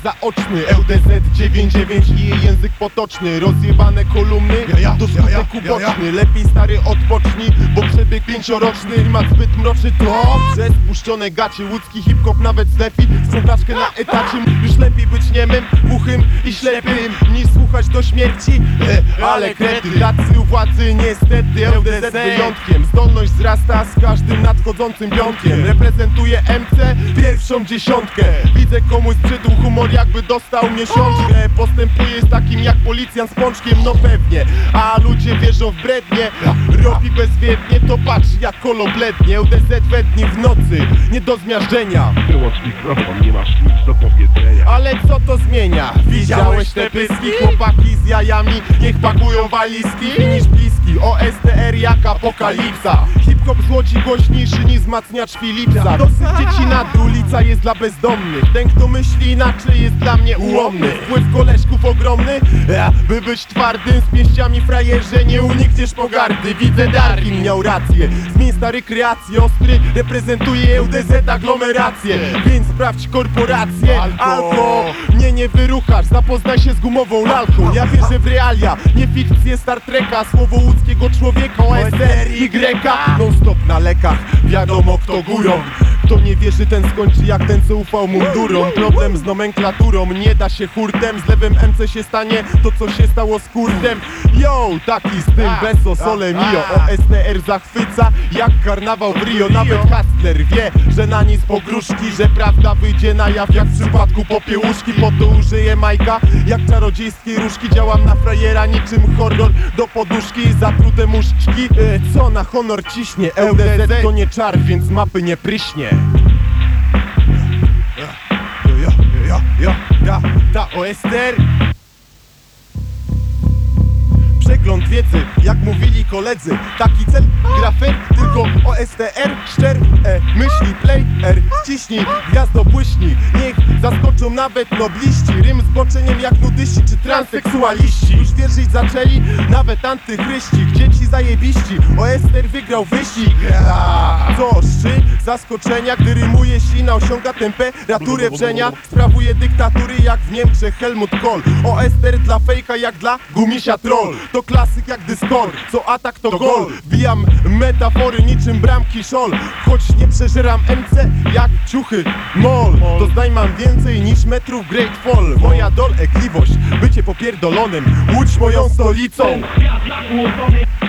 zaoczny. LDZ 99 i jej język potoczny. Rozjebane kolumny, do skutek uboczny. Lepiej stary odpocznij, bo przebieg 5-roczny. Ma zbyt mroczy to przez spuszczone gacie. Łódzki hip-hop nawet zlepi sprzątaczkę na etacie. Już lepiej być niemym, głuchym i ślepym niż słuchać do śmierci, ale kredy. Tacy u władzy niestety, LDZ wyjątkiem. Zdolność wzrasta z każdym nadchodzącym piątkiem. Reprezentuje MC pierwszą dziesiątkę. Widzę komuś sprzedł humor, jakby dostał miesiączkę. Postępuje z takim jak policjant z pączkiem, no pewnie. A ludzie wierzą w brednie. Robi bezwiednie, to patrz jak kolo blednie. LDZ we dni w nocy, nie do zmiażdżenia. Wyłącz mikrofon, nie masz nic do powiedzenia. Ale co to zmienia? Widziałeś te pyski? Chłopaki z jajami, niech pakują walizki. Finisz bliski, OSTR jak apokalipsa. Hip-hop z Łodzi głośniejszy niż wzmacniacz Philipsa. Dosyć dzieci nad ulica jest dla bezdomnych. Ten kto myśli inaczej jest dla mnie ułomny. Wpływ koleżków ogromny, by być twardym z pięściami frajerze nie unikniesz pogardy. Widzę Darwin miał rację. Zmień stary kreacje, ostry reprezentuje LDZ aglomerację. Więc sprawdź korporację. Alko, mnie nie wyruchasz, zapoznaj się z gumową lalką. Ja wierzę w realia, nie fikcję Star Treka. Słowo łódzkiego człowieka, OSR, Y. Non stop na lekach, wiadomo kto górą. Kto nie wierzy, ten skończy jak ten co ufał mundurom. Problem z nomenklaturą, nie da się hurtem. Z lewym MC się stanie to co się stało z kurdem. Yo, taki z tym beso, sole mio. OSTR zachwyca jak karnawał w Rio. Nawet Hustler wie, że na nic pogróżki, że prawda wyjdzie na jaw jak w przypadku popiełuszki. Po to użyję majka jak czarodziejskiej różki. Działam na frajera niczym horror do poduszki. Zatrute muszczki, co na honor ciśnie. LDZ to nie czar, więc mapy nie pryśnie. Ta OSTR. Przegląd wiedzy, jak mówili koledzy. Taki cel, grafer, tylko OSTR. Szczer, myśli, play, ściśnij, gwiazdo błyśnij. Niech zaskoczą nawet nobliści. Rym zboczeniem jak nudyści czy transseksualiści. Już wierzyć zaczęli nawet antychryści. Dzieci zajebiści, OSTR wygrał wyścig. Co szczy zaskoczenia, gdy rymuje ślina, osiąga temperaturę wrzenia. Sprawuje dyktatury jak w Niemczech Helmut Kohl. OSTR dla fejka jak dla gumisia troll. To klasyk jak Discord, co atak to gol. Wbijam metafory niczym bramki szol. Choć nie przeżeram MC jak ciuchy mol. To zdań mam więcej niż metrów Great Fall. Moja dolekliwość, bycie popierdolonym. Łódź moją stolicą.